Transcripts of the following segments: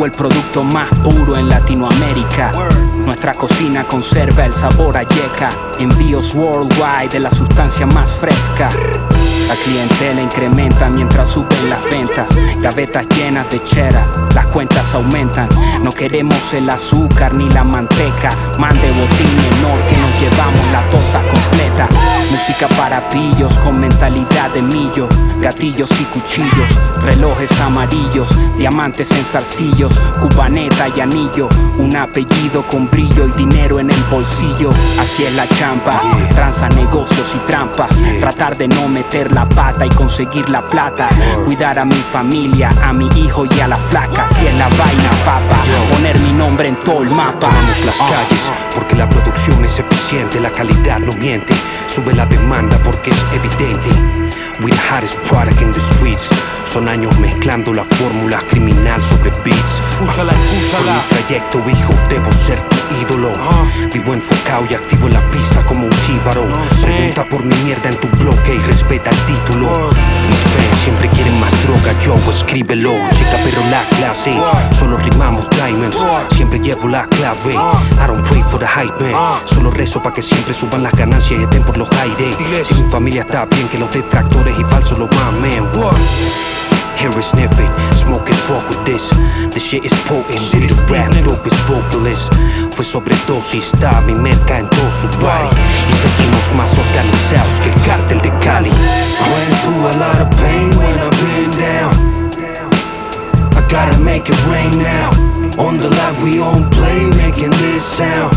el producto más puro en Latinoamérica. Nuestra cocina conserva el sabor a yeca. Envíos worldwide de la sustancia más fresca. La clientela incrementa mientras suben las ventas. Gavetas llenas de cheddar, las cuentas aumentan. No queremos el azúcar ni la manteca. Mande botín menor que nos llevamos la torta completa. Música para pillos con mentalidad de millo. Gatillos y cuchillos, relojes amarillos, diamantes en zarcillos, cubaneta y anillo. Un apellido con brillo y dinero en el bolsillo. Así es la champa, tranza, negocios y trampas. Tratar de no meter la pata y conseguir la plata. Cuidar a mi familia, a mi hijo y a la flaca. Así es la vaina, papa. Poner mi nombre en todo el mapa. Tomamos las calles porque la producción es eficiente. La calidad no miente, sube la demanda porque es evidente. We the hottest product in the streets. Son años mezclando la fórmula criminal sobre beats. Escúchala, escúchala. Con mi trayecto, hijo, debo ser tu ídolo. Vivo enfocado y activo en la pista como un jíbaro. Pregunta por mi mierda en tu bloque y respeta el título. Mis fans siempre quieren más droga, yo escríbelo. Checa pero la clase, solo rimamos diamonds. Siempre llevo la clave. I don't pray for the hype man. Solo rezo pa' que siempre suban las ganancias y estén por los aires. Si mi familia está bien, que los detractores y falsos lo mamen. Here is sniff it, smoke and fuck with this. The shit is potent, this rap dope is vocalist. Fue sobredosis, está mi merca en todo su body. Y seguimos más organizados que el cártel de Cali. I went through a lot of pain when I've been down. I gotta make it rain now. On the lot we on play, making this sound.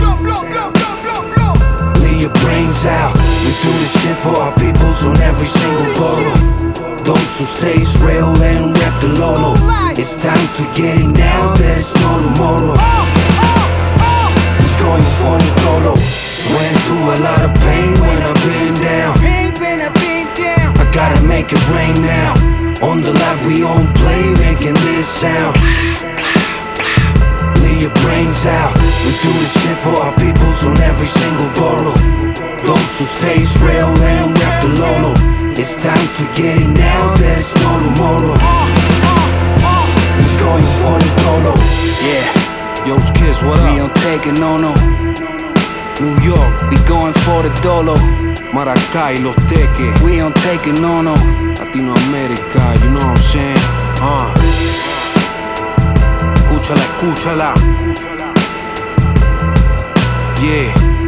Leave your brains out. We do this shit for our peoples on every single borough. Those who stays real and rep the Lolo. It's time to get it now, there's no tomorrow. We're going for the Dolo. Went through a lot of pain when I've been down. I gotta make it rain now. On the lot we on play, making this sound. Leave your brains out. We do this shit for our peoples on every single borough. Those who stays real and rep the Lolo. It's time to get it now, there's no tomorrow. We're going for the Dolo. Yeah, Yo, kids, what we up? don't take it, no. New York, We going for the dolo. Maracay, Los Teques, We don't take it, no. Latinoamérica, you know what I'm saying? Escúchala, escúchala. Yeah.